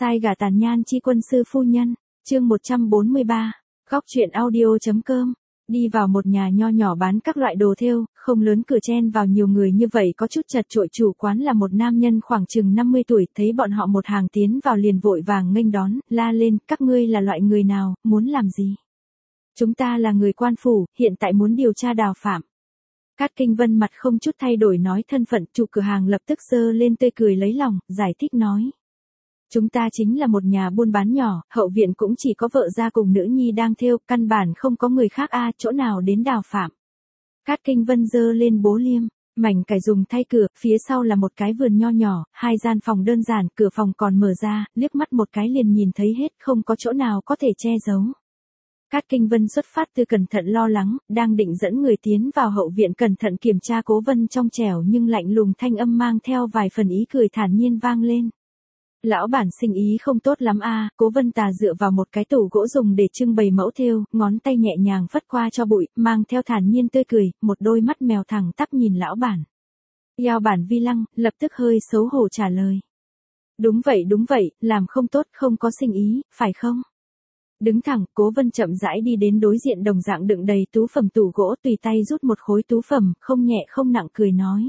Sai gả tàn nhan chi quân sư phu nhân, chương 143, góc truyện audio.com. Đi vào một nhà nho nhỏ bán các loại đồ thêu, không lớn cửa chen vào nhiều người như vậy có chút chật chội. Chủ quán là một nam nhân khoảng chừng 50 tuổi, thấy bọn họ một hàng tiến vào liền vội vàng nghênh đón, la lên, các ngươi là loại người nào, muốn làm gì? Chúng ta là người quan phủ, hiện tại muốn điều tra Đào Phạm. Cát Kinh Vân mặt không chút thay đổi nói thân phận. Chủ cửa hàng lập tức giơ lên tươi cười lấy lòng, giải thích nói. Chúng ta chính là một nhà buôn bán nhỏ, hậu viện cũng chỉ có vợ gia cùng nữ nhi đang thêu, căn bản không có người khác chỗ nào đến Đào Phạm. Cát Kinh Vân giơ lên bố liêm, mảnh cải dùng thay cửa, phía sau là một cái vườn nho nhỏ, 2 gian phòng đơn giản, cửa phòng còn mở ra, liếc mắt một cái liền nhìn thấy hết, không có chỗ nào có thể che giấu. Cát Kinh Vân xuất phát từ cẩn thận lo lắng, đang định dẫn người tiến vào hậu viện cẩn thận kiểm tra. Cố Vân trong trẻo nhưng lạnh lùng thanh âm mang theo vài phần ý cười thản nhiên vang lên. Lão bản sinh ý không tốt lắm Cố Vân Tà dựa vào một cái tủ gỗ dùng để trưng bày mẫu thêu, ngón tay nhẹ nhàng phất qua cho bụi, mang theo thản nhiên tươi cười, một đôi mắt mèo thẳng tắp nhìn lão bản. Eo bản Vi Lăng, lập tức hơi xấu hổ trả lời. Đúng vậy, làm không tốt, không có sinh ý, phải không? Đứng thẳng, Cố Vân chậm rãi đi đến đối diện đồng dạng đựng đầy tú phẩm tủ gỗ, tùy tay rút một khối tú phẩm, không nhẹ không nặng cười nói.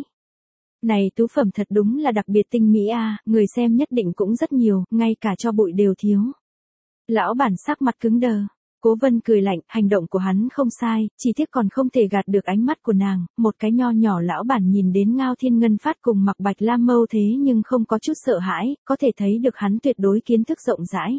Này tú phẩm thật đúng là đặc biệt tinh mỹ người xem nhất định cũng rất nhiều, ngay cả cho bụi đều thiếu. Lão bản sắc mặt cứng đờ. Cố Vân cười lạnh, hành động của hắn không sai, chỉ tiếc còn không thể gạt được ánh mắt của nàng. Một cái nho nhỏ lão bản nhìn đến Ngao Thiên Ngân Phát cùng Mặc Bạch Lam Mâu thế nhưng không có chút sợ hãi, có thể thấy được hắn tuyệt đối kiến thức rộng rãi.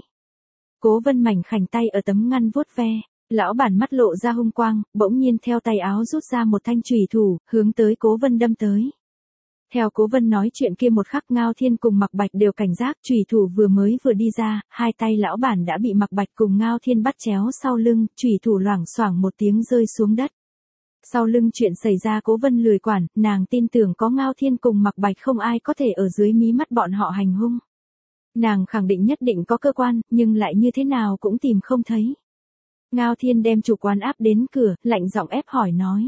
Cố Vân mảnh khảnh tay ở tấm ngăn vuốt ve, lão bản mắt lộ ra hung quang, bỗng nhiên theo tay áo rút ra một thanh chùy thủ, hướng tới Cố Vân đâm tới. Theo Cố Vân nói chuyện kia một khắc, Ngao Thiên cùng Mặc Bạch đều cảnh giác, chùy thủ vừa đi ra, hai tay lão bản đã bị Mặc Bạch cùng Ngao Thiên bắt chéo sau lưng, chùy thủ loảng xoảng một tiếng rơi xuống đất. Sau lưng chuyện xảy ra Cố Vân lười quản, nàng tin tưởng có Ngao Thiên cùng Mặc Bạch không ai có thể ở dưới mí mắt bọn họ hành hung. Nàng khẳng định nhất định có cơ quan, nhưng lại như thế nào cũng tìm không thấy. Ngao Thiên đem chủ quán áp đến cửa, lạnh giọng ép hỏi nói.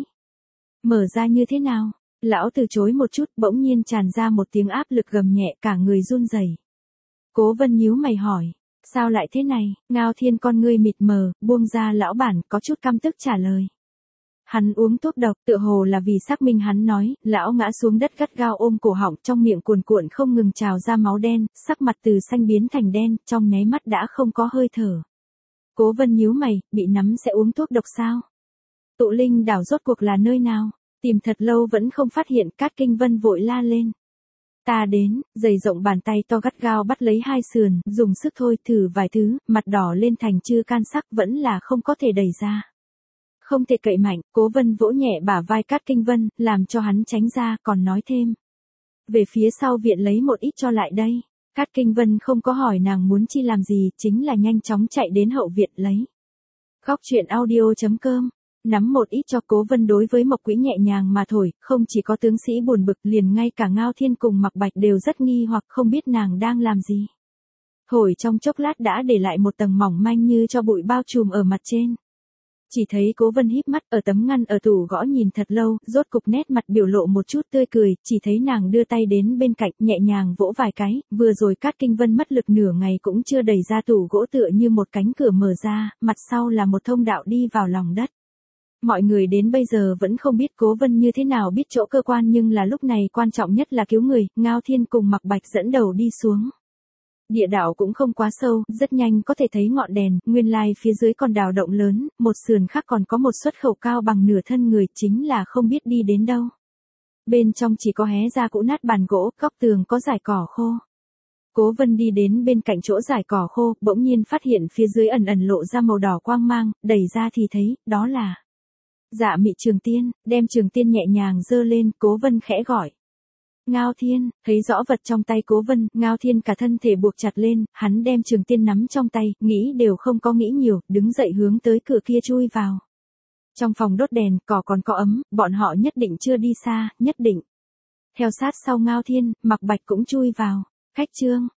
Mở ra như thế nào? Lão từ chối một chút, bỗng nhiên tràn ra một tiếng áp lực gầm nhẹ, cả người run rẩy. Cố Vân nhíu mày hỏi. Sao lại thế này? Ngao Thiên con ngươi mịt mờ, buông ra lão bản, có chút căm tức trả lời. Hắn uống thuốc độc, tựa hồ là vì xác minh hắn nói, lão ngã xuống đất gắt gao ôm cổ họng, trong miệng cuồn cuộn không ngừng trào ra máu đen, sắc mặt từ xanh biến thành đen, trong nháy mắt đã không có hơi thở. Cố Vân nhíu mày, bị nắm sẽ uống thuốc độc sao? Tụ Linh đảo rốt cuộc là nơi nào? Tìm thật lâu vẫn không phát hiện. Cát Kinh Vân vội la lên. Ta đến, dày rộng bàn tay to gắt gao bắt lấy hai sườn, dùng sức thôi, thử vài thứ, mặt đỏ lên thành chưa can sắc, vẫn là không có thể đẩy ra. Không thể cậy mạnh, Cố Vân vỗ nhẹ bả vai Cát Kinh Vân, làm cho hắn tránh ra, còn nói thêm. Về phía sau viện lấy một ít cho lại đây. Cát Kinh Vân không có hỏi nàng muốn chi làm gì, chính là nhanh chóng chạy đến hậu viện lấy. Góc truyện audio.com. Nắm một ít cho. Cố Vân đối với Mộc Quỹ nhẹ nhàng mà thổi, không chỉ có tướng sĩ buồn bực, liền ngay cả Ngao Thiên cùng Mặc Bạch đều rất nghi hoặc không biết nàng đang làm gì. Thổi trong chốc lát đã để lại một tầng mỏng manh như cho bụi bao trùm ở mặt trên. Chỉ thấy Cố Vân híp mắt ở tấm ngăn ở tủ gõ nhìn thật lâu, rốt cục nét mặt biểu lộ một chút tươi cười, chỉ thấy nàng đưa tay đến bên cạnh nhẹ nhàng vỗ vài cái, vừa rồi Cát Kinh Vân mất lực nửa ngày cũng chưa đẩy ra tủ gỗ, tựa như một cánh cửa mở ra, mặt sau là một thông đạo đi vào lòng đất. Mọi người đến bây giờ vẫn không biết Cố Vân như thế nào biết chỗ cơ quan, nhưng là lúc này quan trọng nhất là cứu người. Ngao Thiên cùng Mặc Bạch dẫn đầu đi xuống. Địa đạo cũng không quá sâu, rất nhanh có thể thấy ngọn đèn, nguyên lai phía dưới còn đào động lớn, một sườn khác còn có một xuất khẩu cao bằng nửa thân người, chính là không biết đi đến đâu. Bên trong chỉ có hé ra cũ nát bàn gỗ, góc tường có rải cỏ khô. Cố Vân đi đến bên cạnh chỗ rải cỏ khô, bỗng nhiên phát hiện phía dưới ẩn ẩn lộ ra màu đỏ quang mang, đẩy ra thì thấy, đó là Dạ Mị Trường Tiên. Đem trường tiên nhẹ nhàng giơ lên, Cố Vân khẽ gọi. Ngao Thiên, thấy rõ vật trong tay Cố Vân, Ngao Thiên cả thân thể buộc chặt lên, hắn đem trường tiên nắm trong tay, nghĩ đều không có nghĩ nhiều, đứng dậy hướng tới cửa kia chui vào. Trong phòng đốt đèn, cỏ còn có ấm, bọn họ nhất định chưa đi xa, nhất định. Theo sát sau Ngao Thiên, Mặc Bạch cũng chui vào. Khách trương,